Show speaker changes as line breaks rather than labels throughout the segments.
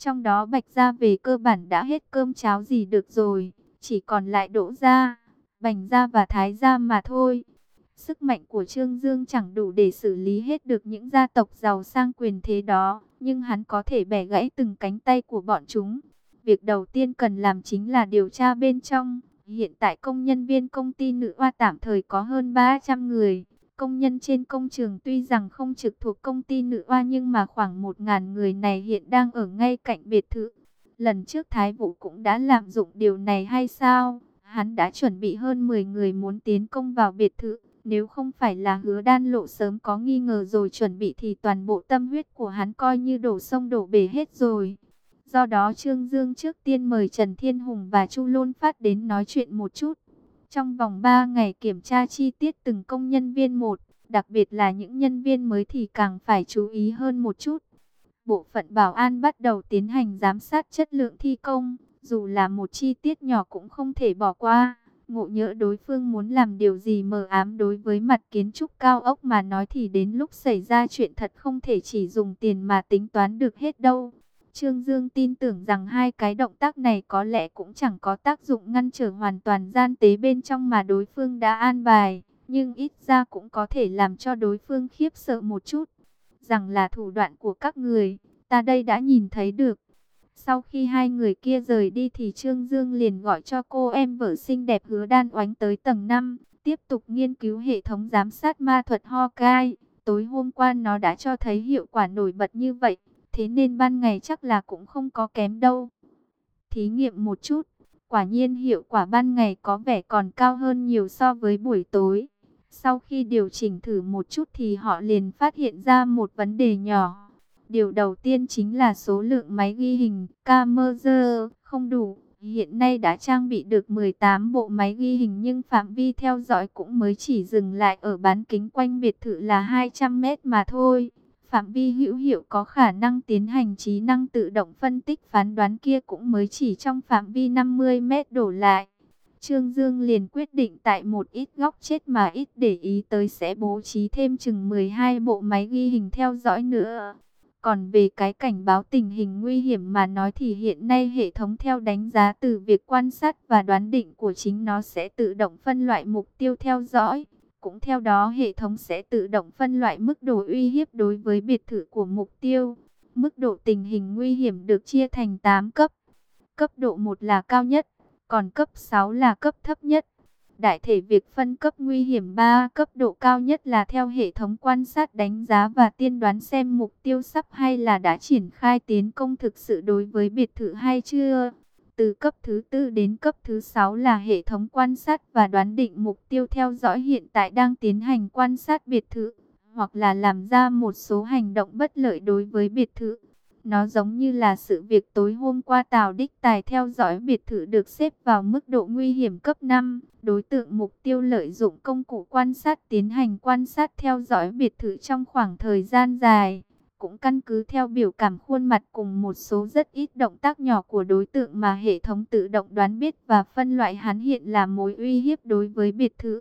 Trong đó Bạch Gia về cơ bản đã hết cơm cháo gì được rồi, chỉ còn lại Đỗ Gia, Bành Gia và Thái Gia mà thôi. Sức mạnh của Trương Dương chẳng đủ để xử lý hết được những gia tộc giàu sang quyền thế đó, nhưng hắn có thể bẻ gãy từng cánh tay của bọn chúng. Việc đầu tiên cần làm chính là điều tra bên trong. Hiện tại công nhân viên công ty Nữ Oa tạm thời có hơn 300 người. Công nhân trên công trường tuy rằng không trực thuộc công ty Nữ Oa nhưng mà khoảng 1.000 người này hiện đang ở ngay cạnh biệt thự. Lần trước Thái Vũ cũng đã lạm dụng điều này hay sao? Hắn đã chuẩn bị hơn 10 người muốn tiến công vào biệt thự. Nếu không phải là Hứa Đan Lộ sớm có nghi ngờ rồi chuẩn bị thì toàn bộ tâm huyết của hắn coi như đổ sông đổ bể hết rồi. Do đó Trương Dương trước tiên mời Trần Thiên Hùng và Chu Lôn Phát đến nói chuyện một chút. Trong vòng 3 ngày kiểm tra chi tiết từng công nhân viên một, đặc biệt là những nhân viên mới thì càng phải chú ý hơn một chút. Bộ phận bảo an bắt đầu tiến hành giám sát chất lượng thi công, dù là một chi tiết nhỏ cũng không thể bỏ qua. Ngộ nhỡ đối phương muốn làm điều gì mờ ám đối với mặt kiến trúc cao ốc mà nói thì đến lúc xảy ra chuyện thật không thể chỉ dùng tiền mà tính toán được hết đâu. Trương Dương tin tưởng rằng hai cái động tác này có lẽ cũng chẳng có tác dụng ngăn trở hoàn toàn gian tế bên trong mà đối phương đã an bài, nhưng ít ra cũng có thể làm cho đối phương khiếp sợ một chút. Rằng là thủ đoạn của các người, ta đây đã nhìn thấy được. Sau khi hai người kia rời đi thì Trương Dương liền gọi cho cô em vợ xinh đẹp Hứa Đan Oánh tới tầng 5, tiếp tục nghiên cứu hệ thống giám sát ma thuật Hawkeye. Tối hôm qua nó đã cho thấy hiệu quả nổi bật như vậy, thế nên ban ngày chắc là cũng không có kém đâu. Thí nghiệm một chút, quả nhiên hiệu quả ban ngày có vẻ còn cao hơn nhiều so với buổi tối. Sau khi điều chỉnh thử một chút thì họ liền phát hiện ra một vấn đề nhỏ. Điều đầu tiên chính là số lượng máy ghi hình camera không đủ. Hiện nay đã trang bị được 18 bộ máy ghi hình nhưng phạm vi theo dõi cũng mới chỉ dừng lại ở bán kính quanh biệt thự là 200 mét mà thôi. Phạm vi hữu hiệu có khả năng tiến hành trí năng tự động phân tích phán đoán kia cũng mới chỉ trong phạm vi 50 mét đổ lại. Trương Dương liền quyết định tại một ít góc chết mà ít để ý tới sẽ bố trí thêm chừng 12 bộ máy ghi hình theo dõi nữa. Còn về cái cảnh báo tình hình nguy hiểm mà nói thì hiện nay hệ thống theo đánh giá từ việc quan sát và đoán định của chính nó sẽ tự động phân loại mục tiêu theo dõi. Cũng theo đó hệ thống sẽ tự động phân loại mức độ uy hiếp đối với biệt thự của mục tiêu. Mức độ tình hình nguy hiểm được chia thành 8 cấp. Cấp độ 1 là cao nhất, còn cấp 6 là cấp thấp nhất. Đại thể việc phân cấp nguy hiểm 3 cấp độ cao nhất là theo hệ thống quan sát đánh giá và tiên đoán xem mục tiêu sắp hay là đã triển khai tiến công thực sự đối với biệt thự hay chưa. Từ cấp thứ 4 đến cấp thứ 6 là hệ thống quan sát và đoán định mục tiêu theo dõi hiện tại đang tiến hành quan sát biệt thự, hoặc là làm ra một số hành động bất lợi đối với biệt thự. Nó giống như là sự việc tối hôm qua Tào Đích Tài theo dõi biệt thự được xếp vào mức độ nguy hiểm cấp 5. Đối tượng mục tiêu lợi dụng công cụ quan sát tiến hành quan sát theo dõi biệt thự trong khoảng thời gian dài. Cũng căn cứ theo biểu cảm khuôn mặt cùng một số rất ít động tác nhỏ của đối tượng mà hệ thống tự động đoán biết và phân loại hắn hiện là mối uy hiếp đối với biệt thự.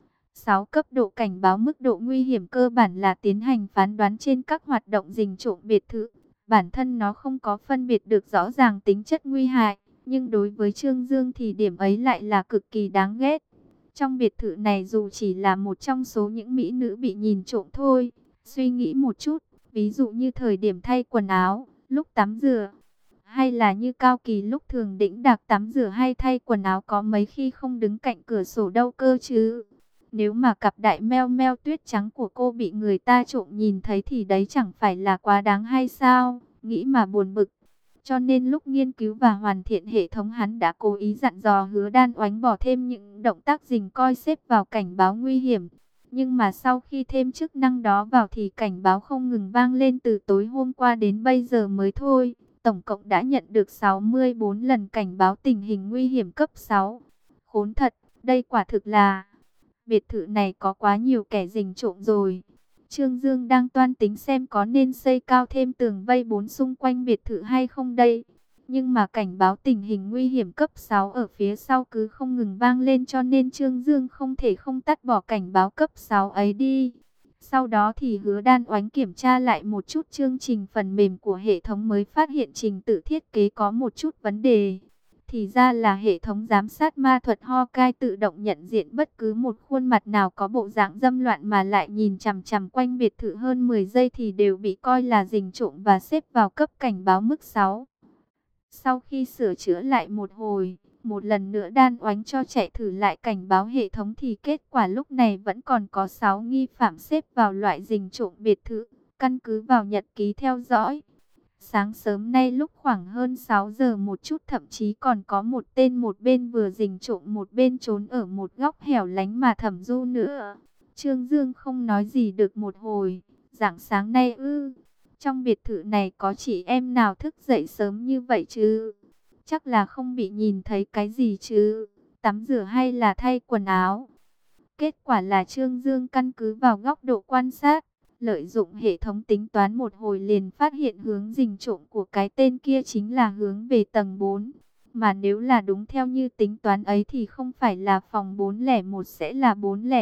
6 cấp độ cảnh báo mức độ nguy hiểm cơ bản là tiến hành phán đoán trên các hoạt động rình trộm biệt thự. Bản thân nó không có phân biệt được rõ ràng tính chất nguy hại, nhưng đối với Trương Dương thì điểm ấy lại là cực kỳ đáng ghét. Trong biệt thự này dù chỉ là một trong số những mỹ nữ bị nhìn trộm thôi, suy nghĩ một chút, ví dụ như thời điểm thay quần áo, lúc tắm rửa, hay là như Cao Kỳ lúc thường đĩnh đạc tắm rửa hay thay quần áo có mấy khi không đứng cạnh cửa sổ đâu cơ chứ. Nếu mà cặp đại meo meo tuyết trắng của cô bị người ta trộm nhìn thấy thì đấy chẳng phải là quá đáng hay sao, nghĩ mà buồn bực. Cho nên lúc nghiên cứu và hoàn thiện hệ thống hắn đã cố ý dặn dò Hứa Đan Oánh bỏ thêm những động tác rình coi xếp vào cảnh báo nguy hiểm. Nhưng mà sau khi thêm chức năng đó vào thì cảnh báo không ngừng vang lên từ tối hôm qua đến bây giờ mới thôi. Tổng cộng đã nhận được 64 lần cảnh báo tình hình nguy hiểm cấp 6. Khốn thật, đây quả thực là... Biệt thự này có quá nhiều kẻ rình trộm rồi. Trương Dương đang toan tính xem có nên xây cao thêm tường vây 4 xung quanh biệt thự hay không đây. Nhưng mà cảnh báo tình hình nguy hiểm cấp 6 ở phía sau cứ không ngừng vang lên cho nên Trương Dương không thể không tắt bỏ cảnh báo cấp 6 ấy đi. Sau đó thì Hứa Đan Oánh kiểm tra lại một chút chương trình phần mềm của hệ thống mới phát hiện trình tự thiết kế có một chút vấn đề. Thì ra là hệ thống giám sát ma thuật Hawkeye tự động nhận diện bất cứ một khuôn mặt nào có bộ dạng dâm loạn mà lại nhìn chằm chằm quanh biệt thự hơn 10 giây thì đều bị coi là rình trộm và xếp vào cấp cảnh báo mức 6. Sau khi sửa chữa lại một hồi, một lần nữa Đan Oánh cho chạy thử lại cảnh báo hệ thống thì kết quả lúc này vẫn còn có 6 nghi phạm xếp vào loại rình trộm biệt thự, căn cứ vào nhật ký theo dõi. Sáng sớm nay lúc khoảng hơn 6 giờ một chút thậm chí còn có một tên một bên vừa rình trộm một bên trốn ở một góc hẻo lánh mà thẩm du nữa. Trương Dương không nói gì được một hồi, rạng sáng nay trong biệt thự này có chị em nào thức dậy sớm như vậy chứ? Chắc là không bị nhìn thấy cái gì chứ? Tắm rửa hay là thay quần áo? Kết quả là Trương Dương căn cứ vào góc độ quan sát, lợi dụng hệ thống tính toán một hồi liền phát hiện hướng rình trộm của cái tên kia chính là hướng về tầng 4. Mà nếu là đúng theo như tính toán ấy thì không phải là phòng 401 sẽ là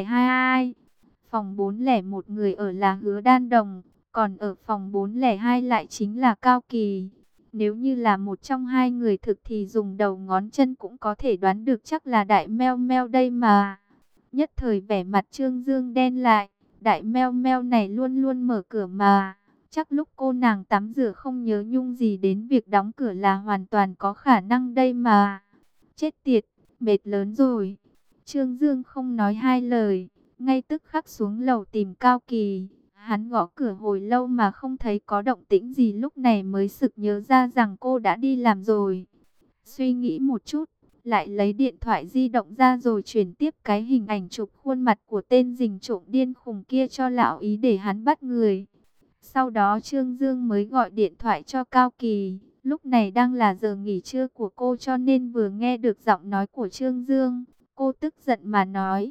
402. Phòng 401 người ở là Hứa Đan Đồng, còn ở phòng 402 lại chính là Cao Kỳ. Nếu như là một trong hai người thực thì dùng đầu ngón chân cũng có thể đoán được chắc là Đại Meo Meo đây mà. Nhất thời vẻ mặt Trương Dương đen lại, Đại Meo Meo này luôn luôn mở cửa mà. Chắc lúc cô nàng tắm rửa không nhớ nhung gì đến việc đóng cửa là hoàn toàn có khả năng đây mà. Chết tiệt, mệt lớn rồi. Trương Dương không nói hai lời, ngay tức khắc xuống lầu tìm Cao Kỳ. Hắn gõ cửa hồi lâu mà không thấy có động tĩnh gì, lúc này mới sực nhớ ra rằng cô đã đi làm rồi. Suy nghĩ một chút, lại lấy điện thoại di động ra rồi chuyển tiếp cái hình ảnh chụp khuôn mặt của tên rình trộm điên khùng kia cho lão ý để hắn bắt người. Sau đó Trương Dương mới gọi điện thoại cho Cao Kỳ. Lúc này đang là giờ nghỉ trưa của cô cho nên vừa nghe được giọng nói của Trương Dương, cô tức giận mà nói: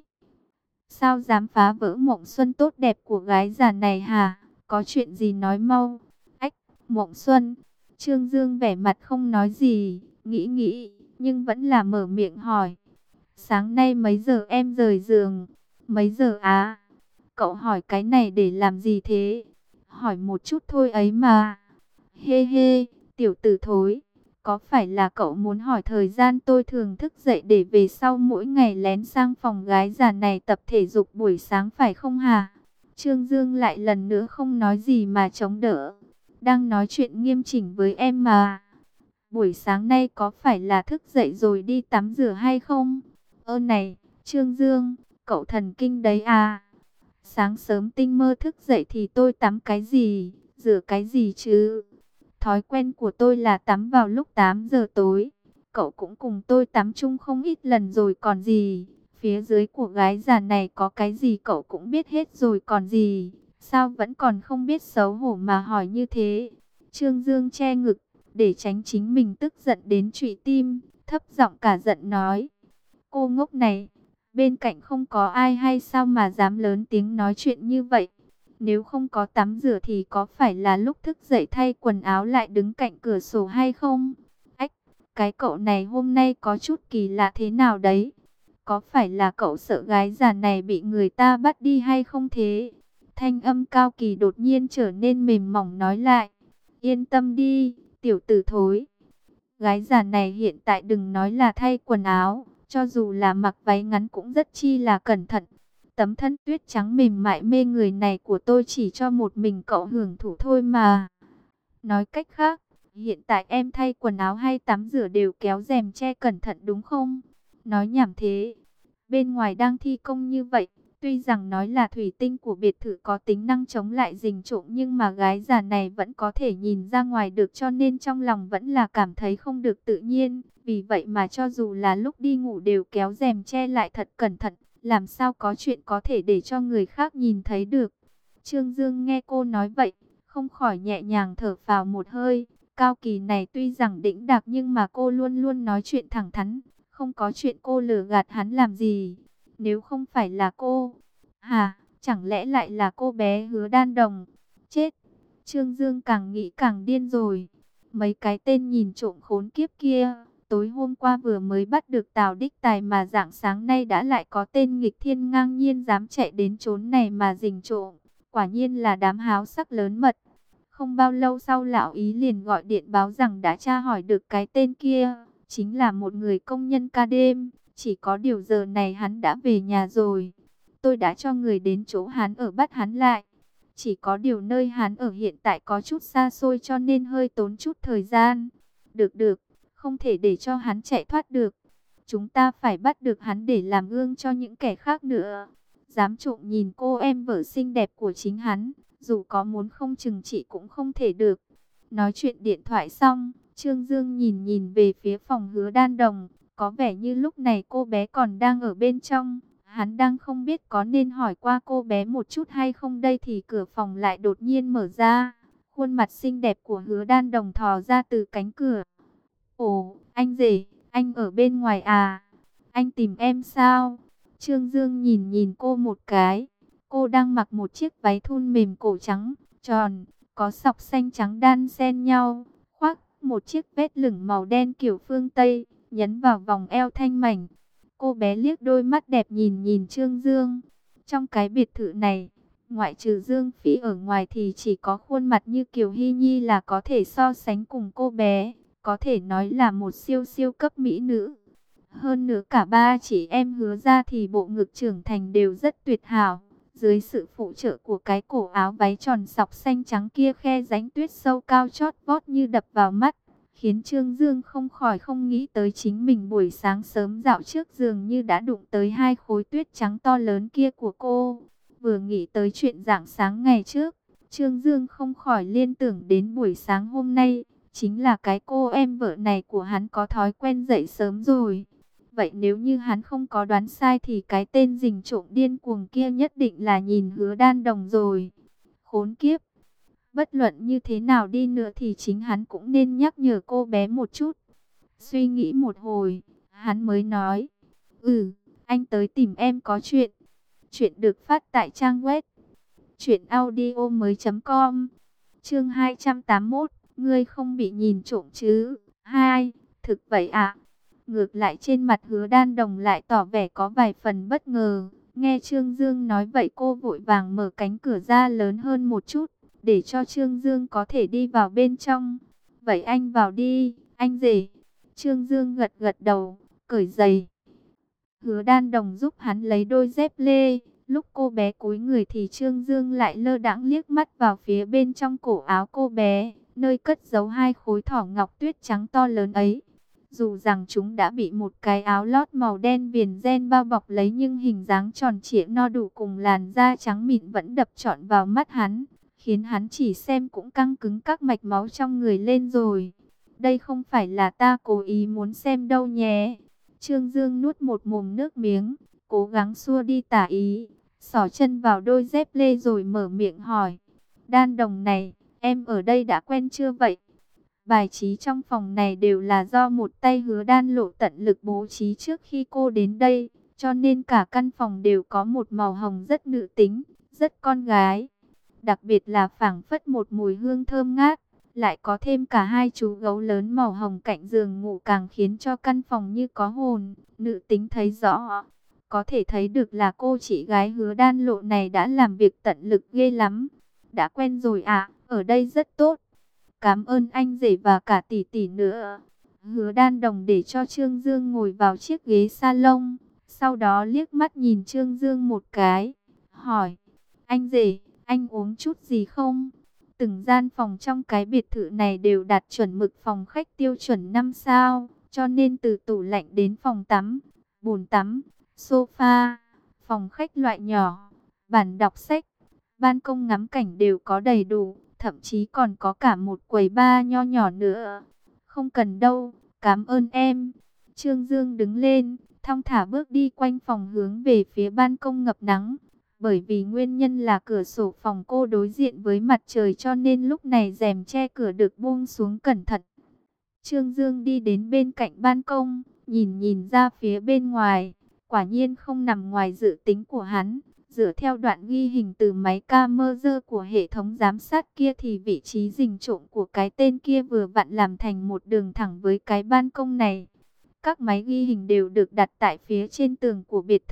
sao dám phá vỡ mộng xuân tốt đẹp của gái già này hả? Có chuyện gì nói mau. Ách, mộng xuân. Trương Dương vẻ mặt không nói gì, nghĩ, nhưng vẫn là mở miệng hỏi. Sáng nay mấy giờ em rời giường? Mấy giờ á? Cậu hỏi cái này để làm gì thế? Hỏi một chút thôi ấy mà. Hê hê, tiểu tử thối. Có phải là cậu muốn hỏi thời gian tôi thường thức dậy để về sau mỗi ngày lén sang phòng gái già này tập thể dục buổi sáng phải không hả? Trương Dương lại lần nữa không nói gì mà chống đỡ. Đang nói chuyện nghiêm chỉnh với em mà. Buổi sáng nay có phải là thức dậy rồi đi tắm rửa hay không? Ơ này, Trương Dương, cậu thần kinh đấy à? Sáng sớm tinh mơ thức dậy thì tôi tắm cái gì, rửa cái gì chứ? Thói quen của tôi là tắm vào lúc 8 giờ tối. Cậu cũng cùng tôi tắm chung không ít lần rồi còn gì. Phía dưới của gái già này có cái gì cậu cũng biết hết rồi còn gì. Sao vẫn còn không biết xấu hổ mà hỏi như thế? Trương Dương che ngực, để tránh chính mình tức giận đến trụy tim, thấp giọng cả giận nói. Cô ngốc này, bên cạnh không có ai hay sao mà dám lớn tiếng nói chuyện như vậy? Nếu không có tắm rửa thì có phải là lúc thức dậy thay quần áo lại đứng cạnh cửa sổ hay không? Ách, cái cậu này hôm nay có chút kỳ lạ thế nào đấy? Có phải là cậu sợ gái già này bị người ta bắt đi hay không thế? Thanh âm Cao Kỳ đột nhiên trở nên mềm mỏng nói lại. Yên tâm đi, tiểu tử thối. Gái già này hiện tại đừng nói là thay quần áo, cho dù là mặc váy ngắn cũng rất chi là cẩn thận. Tấm thân tuyết trắng mềm mại mê người này của tôi chỉ cho một mình cậu hưởng thụ thôi mà. Nói cách khác, hiện tại em thay quần áo hay tắm rửa đều kéo rèm che cẩn thận đúng không? Nói nhảm thế. Bên ngoài đang thi công như vậy, tuy rằng nói là thủy tinh của biệt thự có tính năng chống lại rình trộm nhưng mà gái già này vẫn có thể nhìn ra ngoài được cho nên trong lòng vẫn là cảm thấy không được tự nhiên. Vì vậy mà cho dù là lúc đi ngủ đều kéo rèm che lại thật cẩn thận. Làm sao có chuyện có thể để cho người khác nhìn thấy được. Trương Dương nghe cô nói vậy, không khỏi nhẹ nhàng thở phào một hơi. Cao Kỳ này tuy rằng đĩnh đạc nhưng mà cô luôn luôn nói chuyện thẳng thắn. Không có chuyện cô lừa gạt hắn làm gì. Nếu không phải là cô, chẳng lẽ lại là cô bé Hứa Đan Đồng? Chết, Trương Dương càng nghĩ càng điên rồi. Mấy cái tên nhìn trộm khốn kiếp kia, tối hôm qua vừa mới bắt được Tào Đích Tài mà rạng sáng nay đã lại có tên nghịch thiên ngang nhiên dám chạy đến chốn này mà rình trộm. quả nhiên là đám háo sắc lớn mật. Không bao lâu sau lão ý liền gọi điện báo rằng đã tra hỏi được cái tên kia, chính là một người công nhân ca đêm, chỉ có điều giờ này hắn đã về nhà rồi. Tôi đã cho người đến chỗ hắn ở bắt hắn lại. Chỉ có điều nơi hắn ở hiện tại có chút xa xôi cho nên hơi tốn chút thời gian. Được, không thể để cho hắn chạy thoát được. Chúng ta phải bắt được hắn để làm gương cho những kẻ khác nữa. Dám trộm nhìn cô em vợ xinh đẹp của chính hắn, dù có muốn không trừng trị cũng không thể được. Nói chuyện điện thoại xong, Trương Dương nhìn nhìn về phía phòng Hứa Đan Đồng. Có vẻ như lúc này cô bé còn đang ở bên trong. Hắn đang không biết có nên hỏi qua cô bé một chút hay không đây thì cửa phòng lại đột nhiên mở ra. Khuôn mặt xinh đẹp của Hứa Đan Đồng thò ra từ cánh cửa. Ồ, anh rể, anh ở bên ngoài à? Anh tìm em sao? Trương Dương nhìn nhìn cô một cái. Cô đang mặc một chiếc váy thun mềm cổ trắng, tròn, có sọc xanh trắng đan xen nhau, khoác một chiếc vest lửng màu đen kiểu phương Tây, nhấn vào vòng eo thanh mảnh. Cô bé liếc đôi mắt đẹp nhìn nhìn Trương Dương. Trong cái biệt thự này, ngoại trừ Dương Phỉ ở ngoài thì chỉ có khuôn mặt như Kiều Hy Nhi là có thể so sánh cùng cô bé. Có thể nói là một siêu siêu cấp mỹ nữ. Hơn nữa cả ba chị em Hứa ra thì bộ ngực trưởng thành đều rất tuyệt hảo. Dưới sự phụ trợ của cái cổ áo váy tròn sọc xanh trắng kia, khe rãnh tuyết sâu cao chót vót như đập vào mắt, khiến Trương Dương không khỏi không nghĩ tới chính mình buổi sáng sớm dạo trước giường như đã đụng tới hai khối tuyết trắng to lớn kia của cô. Vừa nghĩ tới chuyện rạng sáng ngày trước, Trương Dương không khỏi liên tưởng đến buổi sáng hôm nay, chính là cái cô em vợ này của hắn có thói quen dậy sớm rồi. Vậy nếu như hắn không có đoán sai thì cái tên rình trộm điên cuồng kia nhất định là nhìn Hứa Đan Đồng rồi. Khốn kiếp! Bất luận như thế nào đi nữa thì chính hắn cũng nên nhắc nhở cô bé một chút. Suy nghĩ một hồi, hắn mới nói. Anh tới tìm em có chuyện. Chuyện được phát tại trang web truyệnaudiomoi.com. Chương 281, ngươi không bị nhìn trộm chứ? 2. Thực vậy ạ? Ngược lại trên mặt Hứa Đan Đồng lại tỏ vẻ có vài phần bất ngờ. Nghe Trương Dương nói vậy cô vội vàng mở cánh cửa ra lớn hơn một chút, để cho Trương Dương có thể đi vào bên trong. Vậy anh vào đi, anh rể. Trương Dương gật gật đầu, cởi giày. Hứa Đan Đồng giúp hắn lấy đôi dép lê. Lúc cô bé cúi người thì Trương Dương lại lơ đãng liếc mắt vào phía bên trong cổ áo cô bé, nơi cất giấu hai khối thỏ ngọc tuyết trắng to lớn ấy. Dù rằng chúng đã bị một cái áo lót màu đen viền ren bao bọc lấy, nhưng hình dáng tròn trịa no đủ cùng làn da trắng mịn vẫn đập trọn vào mắt hắn, khiến hắn chỉ xem cũng căng cứng các mạch máu trong người lên rồi. Đây không phải là ta cố ý muốn xem đâu nhé. Trương Dương nuốt một mồm nước miếng, cố gắng xua đi tà ý, xỏ chân vào đôi dép lê rồi mở miệng hỏi. Đan Đồng này, em ở đây đã quen chưa vậy? Bài trí trong phòng này đều là do một tay Hứa Đan Lộ tận lực bố trí trước khi cô đến đây, cho nên cả căn phòng đều có một màu hồng rất nữ tính, rất con gái. Đặc biệt là phảng phất một mùi hương thơm ngát, lại có thêm cả hai chú gấu lớn màu hồng cạnh giường ngủ càng khiến cho căn phòng như có hồn, nữ tính thấy rõ. Có thể thấy được là cô chị gái Hứa Đan Lộ này đã làm việc tận lực ghê lắm. Đã quen rồi ạ, ở đây rất tốt. Cảm ơn anh rể và cả tỷ tỷ nữa. Hứa Đan Đồng để cho Trương Dương ngồi vào chiếc ghế salon, sau đó liếc mắt nhìn Trương Dương một cái, hỏi, anh rể, anh uống chút gì không? Từng gian phòng trong cái biệt thự này đều đạt chuẩn mực phòng khách tiêu chuẩn 5 sao, cho nên từ tủ lạnh đến phòng tắm, bồn tắm, sofa, phòng khách loại nhỏ, bàn đọc sách, ban công ngắm cảnh đều có đầy đủ. Thậm chí còn có cả một quầy bar nho nhỏ nữa. Không cần đâu, cảm ơn em. Trương Dương đứng lên, thong thả bước đi quanh phòng hướng về phía ban công ngập nắng. Bởi vì nguyên nhân là cửa sổ phòng cô đối diện với mặt trời cho nên lúc này rèm che cửa được buông xuống cẩn thận. Trương Dương đi đến bên cạnh ban công, nhìn nhìn ra phía bên ngoài. Quả nhiên không nằm ngoài dự tính của hắn. Dựa theo đoạn ghi hình từ máy camera của hệ thống giám sát kia thì vị trí rình trộm của cái tên kia vừa vặn làm thành một đường thẳng với cái ban công này. Các máy ghi hình đều được đặt tại phía trên tường của biệt thự,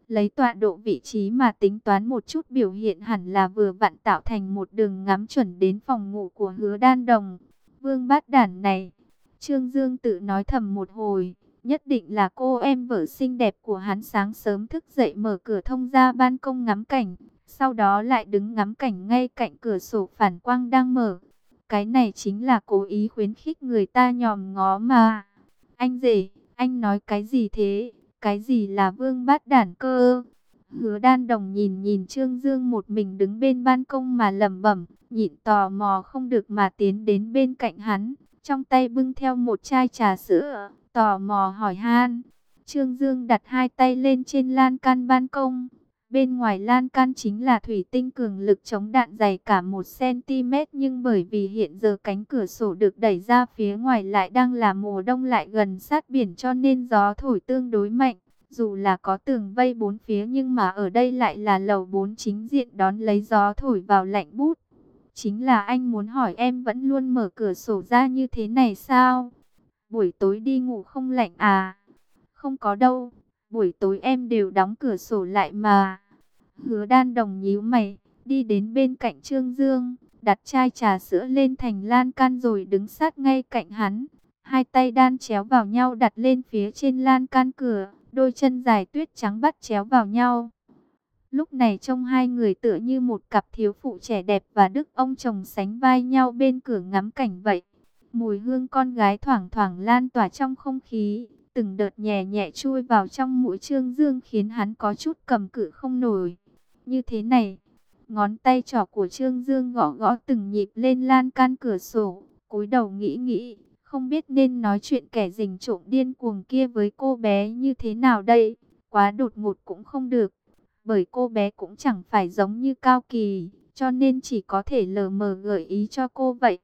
Lấy tọa độ vị trí mà tính toán một chút, biểu hiện hẳn là vừa vặn tạo thành một đường ngắm chuẩn đến phòng ngủ của Hứa Đan Đồng. Vương bát đản này, Trương Dương tự nói thầm một hồi, nhất định là cô em vợ xinh đẹp của hắn sáng sớm thức dậy mở cửa thông ra ban công ngắm cảnh, sau đó lại đứng ngắm cảnh ngay cạnh cửa sổ phản quang đang mở. Cái này chính là cố ý khuyến khích người ta nhòm ngó mà. Anh rể, anh nói cái gì thế? Cái gì là vương bát đản cơ? Hứa Đan Đồng nhìn nhìn Trương Dương một mình đứng bên ban công mà lẩm bẩm, nhịn tò mò không được mà tiến đến bên cạnh hắn, trong tay bưng theo một chai trà sữa, tò mò hỏi han. Trương Dương đặt hai tay lên trên lan can ban công. Bên ngoài lan can chính là thủy tinh cường lực chống đạn dày cả 1 cm, nhưng bởi vì hiện giờ cánh cửa sổ được đẩy ra phía ngoài lại đang là mùa đông lại gần sát biển, cho nên gió thổi tương đối mạnh. Dù là có tường vây bốn phía nhưng mà ở đây lại là lầu 4 chính diện đón lấy gió thổi vào lạnh bút. Chính là anh muốn hỏi em vẫn luôn mở cửa sổ ra như thế này sao? Buổi tối đi ngủ không lạnh à? Không có đâu, buổi tối em đều đóng cửa sổ lại mà. Hứa Đan Đồng nhíu mày, đi đến bên cạnh Trương Dương, đặt chai trà sữa lên thành lan can rồi đứng sát ngay cạnh hắn. Hai tay đan chéo vào nhau đặt lên phía trên lan can cửa, đôi chân dài tuyết trắng bắt chéo vào nhau. Lúc này trông hai người tựa như một cặp thiếu phụ trẻ đẹp và đức ông chồng sánh vai nhau bên cửa ngắm cảnh vậy. Mùi hương con gái thoảng thoảng lan tỏa trong không khí, từng đợt nhẹ nhẹ chui vào trong mũi Trương Dương khiến hắn có chút cầm cự không nổi. Như thế này, ngón tay trỏ của Trương Dương gõ gõ từng nhịp lên lan can cửa sổ, cúi đầu nghĩ nghĩ, không biết nên nói chuyện kẻ rình trộm điên cuồng kia với cô bé như thế nào đây. Quá đột ngột cũng không được, bởi cô bé cũng chẳng phải giống như Cao Kỳ, cho nên chỉ có thể lờ mờ gợi ý cho cô vậy.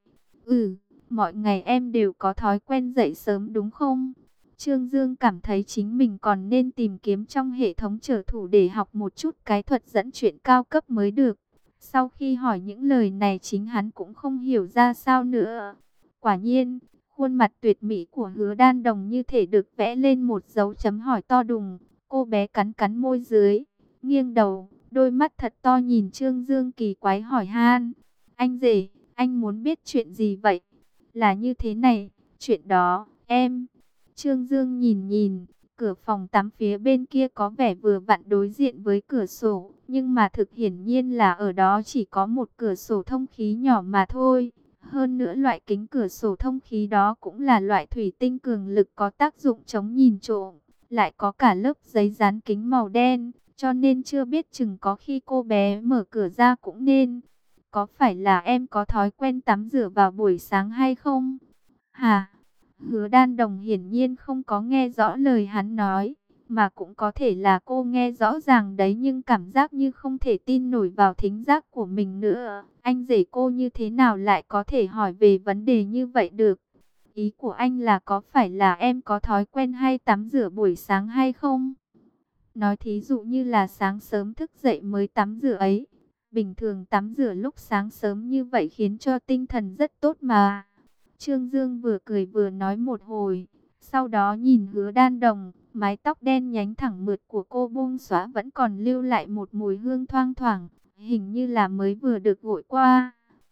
Mọi ngày em đều có thói quen dậy sớm đúng không? Trương Dương cảm thấy chính mình còn nên tìm kiếm trong hệ thống trở thủ để học một chút cái thuật dẫn chuyện cao cấp mới được. Sau khi hỏi những lời này chính hắn cũng không hiểu ra sao nữa. Quả nhiên, khuôn mặt tuyệt mỹ của Hứa Đan Đồng như thể được vẽ lên một dấu chấm hỏi to đùng. Cô bé cắn cắn môi dưới, nghiêng đầu, đôi mắt thật to nhìn Trương Dương kỳ quái hỏi han. Anh rể, anh muốn biết chuyện gì vậy? Là như thế này, chuyện đó, em... Trương Dương nhìn nhìn, cửa phòng tắm phía bên kia có vẻ vừa vặn đối diện với cửa sổ, nhưng mà thực hiển nhiên là ở đó chỉ có một cửa sổ thông khí nhỏ mà thôi. Hơn nữa loại kính cửa sổ thông khí đó cũng là loại thủy tinh cường lực có tác dụng chống nhìn trộm, lại có cả lớp giấy dán kính màu đen, cho nên chưa biết chừng có khi cô bé mở cửa ra cũng nên. Có phải là em có thói quen tắm rửa vào buổi sáng hay không? Hả? Hứa Đan Đồng hiển nhiên không có nghe rõ lời hắn nói, mà cũng có thể là cô nghe rõ ràng đấy nhưng cảm giác như không thể tin nổi vào thính giác của mình nữa. Anh rể cô như thế nào lại có thể hỏi về vấn đề như vậy được? Ý của anh là có phải là em có thói quen hay tắm rửa buổi sáng hay không? Nói thí dụ như là sáng sớm thức dậy mới tắm rửa ấy. Bình thường tắm rửa lúc sáng sớm như vậy khiến cho tinh thần rất tốt mà. Trương Dương vừa cười vừa nói một hồi, sau đó nhìn Hứa Đan Đồng, mái tóc đen nhánh thẳng mượt của cô buông xõa vẫn còn lưu lại một mùi hương thoang thoảng, hình như là mới vừa được gội qua.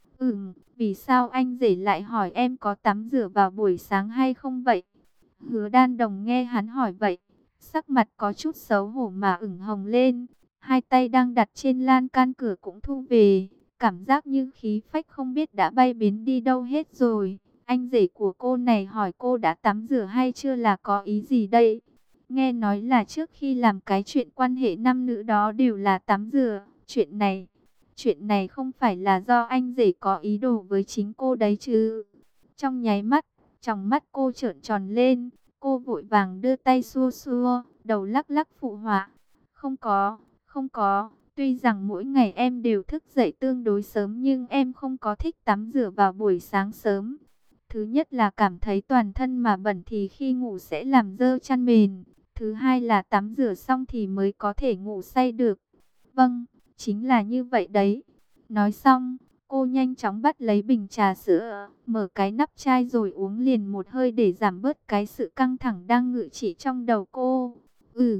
Vì sao anh rể lại hỏi em có tắm rửa vào buổi sáng hay không vậy? Hứa Đan Đồng nghe hắn hỏi vậy, sắc mặt có chút xấu hổ mà ửng hồng lên, hai tay đang đặt trên lan can cửa cũng thu về, cảm giác như khí phách không biết đã bay biến đi đâu hết rồi. Anh rể của cô này hỏi cô đã tắm rửa hay chưa là có ý gì đây? Nghe nói là trước khi làm cái chuyện quan hệ nam nữ đó đều là tắm rửa. Chuyện này không phải là do anh rể có ý đồ với chính cô đấy chứ? Trong nháy mắt, tròng mắt cô trợn tròn lên, cô vội vàng đưa tay xua xua, đầu lắc lắc phụ họa. Không có, tuy rằng mỗi ngày em đều thức dậy tương đối sớm nhưng em không có thích tắm rửa vào buổi sáng sớm. Thứ nhất là cảm thấy toàn thân mà bẩn thì khi ngủ sẽ làm dơ chăn mền. Thứ hai là tắm rửa xong thì mới có thể ngủ say được. Vâng, chính là như vậy đấy. Nói xong, cô nhanh chóng bắt lấy bình trà sữa, mở cái nắp chai rồi uống liền một hơi để giảm bớt cái sự căng thẳng đang ngự trị trong đầu cô.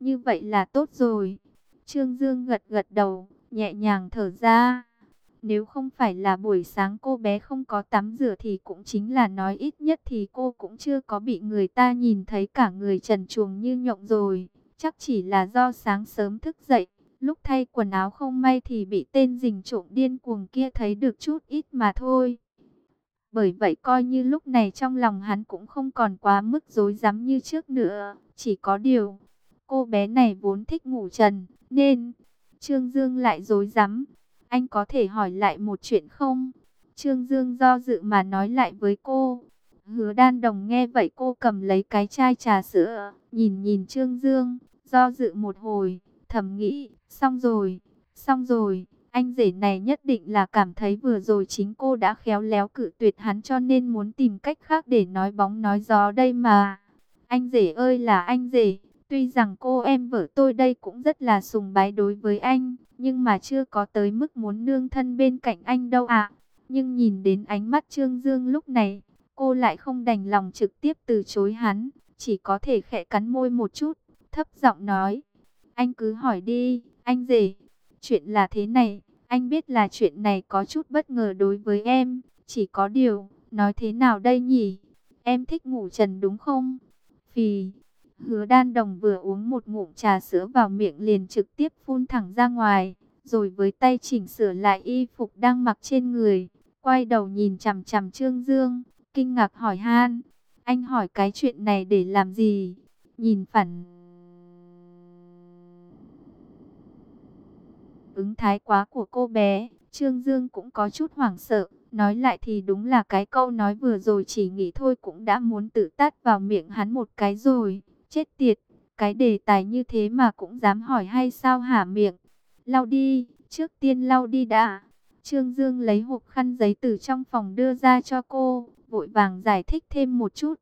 Như vậy là tốt rồi. Trương Dương gật gật đầu, nhẹ nhàng thở ra. Nếu không phải là buổi sáng cô bé không có tắm rửa thì cũng chính là nói ít nhất thì cô cũng chưa có bị người ta nhìn thấy cả người trần truồng như nhộng rồi. Chắc chỉ là do sáng sớm thức dậy, lúc thay quần áo không may thì bị tên rình trộm điên cuồng kia thấy được chút ít mà thôi. Bởi vậy coi như lúc này trong lòng hắn cũng không còn quá mức rối rắm như trước nữa. Chỉ có điều, cô bé này vốn thích ngủ trần, nên Trương Dương lại rối rắm. Anh có thể hỏi lại một chuyện không? Trương Dương do dự mà nói lại với cô. Hứa Đan Đồng nghe vậy cô cầm lấy cái chai trà sữa, nhìn nhìn Trương Dương, do dự một hồi, thầm nghĩ, xong rồi. Anh rể này nhất định là cảm thấy vừa rồi chính cô đã khéo léo cự tuyệt hắn cho nên muốn tìm cách khác để nói bóng nói gió đây mà. Anh rể ơi là anh rể, tuy rằng cô em vợ tôi đây cũng rất là sùng bái đối với anh, nhưng mà chưa có tới mức muốn nương thân bên cạnh anh đâu ạ. Nhưng nhìn đến ánh mắt Trương Dương lúc này, cô lại không đành lòng trực tiếp từ chối hắn, chỉ có thể khẽ cắn môi một chút, thấp giọng nói. Anh cứ hỏi đi, anh rể. Chuyện là thế này, anh biết là chuyện này có chút bất ngờ đối với em, chỉ có điều, nói thế nào đây nhỉ? Em thích ngủ trần đúng không? Phì, Hứa Đan Đồng vừa uống một ngụm trà sữa vào miệng liền trực tiếp phun thẳng ra ngoài, rồi với tay chỉnh sửa lại y phục đang mặc trên người, quay đầu nhìn chằm chằm Trương Dương, kinh ngạc hỏi han, anh hỏi cái chuyện này để làm gì? Nhìn phản ứng thái quá của cô bé, Trương Dương cũng có chút hoảng sợ, nói lại thì đúng là cái câu nói vừa rồi chỉ nghĩ thôi cũng đã muốn tự tát vào miệng hắn một cái rồi, chết tiệt, cái đề tài như thế mà cũng dám hỏi hay sao hả miệng, lau đi, trước tiên lau đi đã. Trương Dương lấy hộp khăn giấy từ trong phòng đưa ra cho cô, vội vàng giải thích thêm một chút.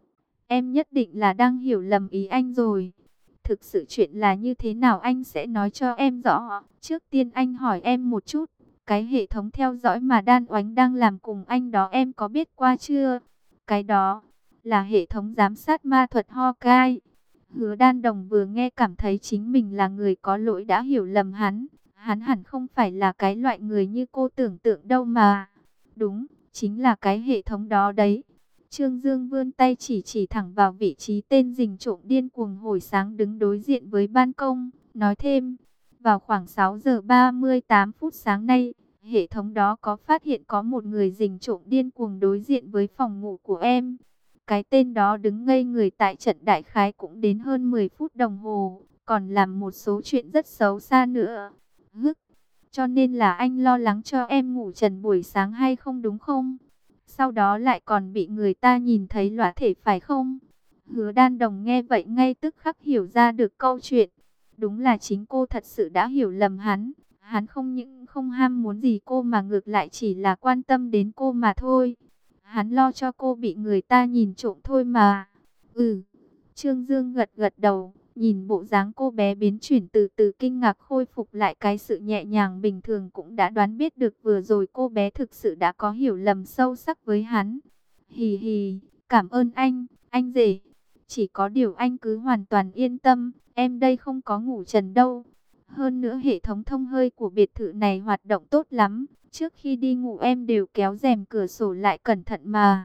Em nhất định là đang hiểu lầm ý anh rồi. Thực sự chuyện là như thế nào anh sẽ nói cho em rõ. Trước tiên anh hỏi em một chút. Cái hệ thống theo dõi mà Đan Oánh đang làm cùng anh đó em có biết qua chưa? Cái đó là hệ thống giám sát ma thuật Hawkeye. Hứa Đan Đồng vừa nghe cảm thấy chính mình là người có lỗi đã hiểu lầm hắn. Hắn hẳn không phải là cái loại người như cô tưởng tượng đâu mà. Đúng, chính là cái hệ thống đó đấy. Trương Dương vươn tay chỉ thẳng vào vị trí tên rình trộm điên cuồng hồi sáng đứng đối diện với ban công, nói thêm, vào khoảng 6 giờ 38 phút sáng nay, hệ thống đó có phát hiện có một người rình trộm điên cuồng đối diện với phòng ngủ của em. Cái tên đó đứng ngây người tại trận đại khái cũng đến hơn 10 phút đồng hồ, còn làm một số chuyện rất xấu xa nữa. Hức, cho nên là anh lo lắng cho em ngủ trần buổi sáng hay không đúng không? Sau đó lại còn bị người ta nhìn thấy lõa thể phải không? Hứa Đan Đồng nghe vậy ngay tức khắc hiểu ra được câu chuyện. Đúng là chính cô thật sự đã hiểu lầm hắn. Hắn không những không ham muốn gì cô mà ngược lại chỉ là quan tâm đến cô mà thôi. Hắn lo cho cô bị người ta nhìn trộm thôi mà. Ừ, Trương Dương gật gật đầu. Nhìn bộ dáng cô bé biến chuyển từ từ kinh ngạc khôi phục lại cái sự nhẹ nhàng bình thường cũng đã đoán biết được vừa rồi cô bé thực sự đã có hiểu lầm sâu sắc với hắn. Hì hì, cảm ơn anh rể. Chỉ có điều anh cứ hoàn toàn yên tâm, em đây không có ngủ trần đâu. Hơn nữa hệ thống thông hơi của biệt thự này hoạt động tốt lắm. Trước khi đi ngủ em đều kéo rèm cửa sổ lại cẩn thận mà.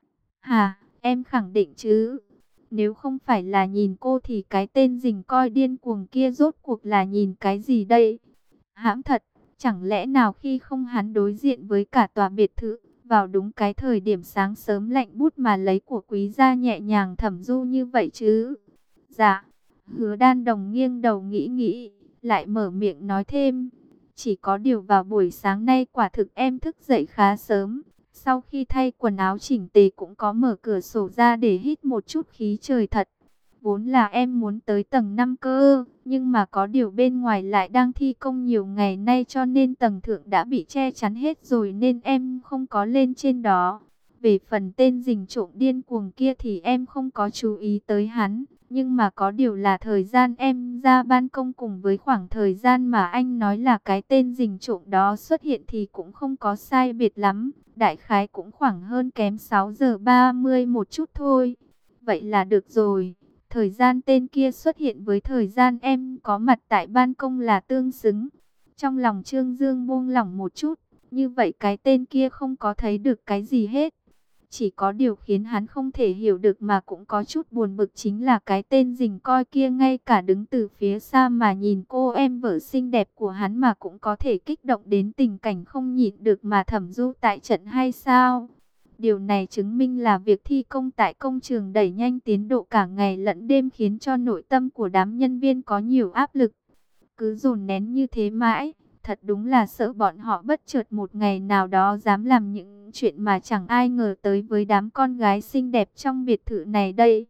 Hà, em khẳng định chứ. Nếu không phải là nhìn cô thì cái tên rình coi điên cuồng kia rốt cuộc là nhìn cái gì đây? Hãm thật, chẳng lẽ nào khi không hắn đối diện với cả tòa biệt thự, vào đúng cái thời điểm sáng sớm lạnh bút mà lấy của quý gia nhẹ nhàng thẩm du như vậy chứ? Dạ, Hứa Đan Đồng nghiêng đầu nghĩ nghĩ, lại mở miệng nói thêm. Chỉ có điều vào buổi sáng nay quả thực em thức dậy khá sớm. Sau khi thay quần áo chỉnh tề cũng có mở cửa sổ ra để hít một chút khí trời thật. Vốn là em muốn tới tầng 5 cơ, nhưng mà có điều bên ngoài lại đang thi công nhiều ngày nay cho nên tầng thượng đã bị che chắn hết rồi nên em không có lên trên đó. Về phần tên rình trộm điên cuồng kia thì em không có chú ý tới hắn. Nhưng mà có điều là thời gian em ra ban công cùng với khoảng thời gian mà anh nói là cái tên rình trộm đó xuất hiện thì cũng không có sai biệt lắm. Đại khái cũng khoảng hơn kém 6 giờ 30 một chút thôi. Vậy là được rồi. Thời gian tên kia xuất hiện với thời gian em có mặt tại ban công là tương xứng. Trong lòng Trương Dương buông lỏng một chút, như vậy cái tên kia không có thấy được cái gì hết. Chỉ có điều khiến hắn không thể hiểu được mà cũng có chút buồn bực chính là cái tên rình coi kia ngay cả đứng từ phía xa mà nhìn cô em vợ xinh đẹp của hắn mà cũng có thể kích động đến tình cảnh không nhịn được mà thẩm du tại trận hay sao? Điều này chứng minh là việc thi công tại công trường đẩy nhanh tiến độ cả ngày lẫn đêm khiến cho nội tâm của đám nhân viên có nhiều áp lực. Cứ dồn nén như thế mãi, thật đúng là sợ bọn họ bất chợt một ngày nào đó dám làm những chuyện mà chẳng ai ngờ tới với đám con gái xinh đẹp trong biệt thự này đây.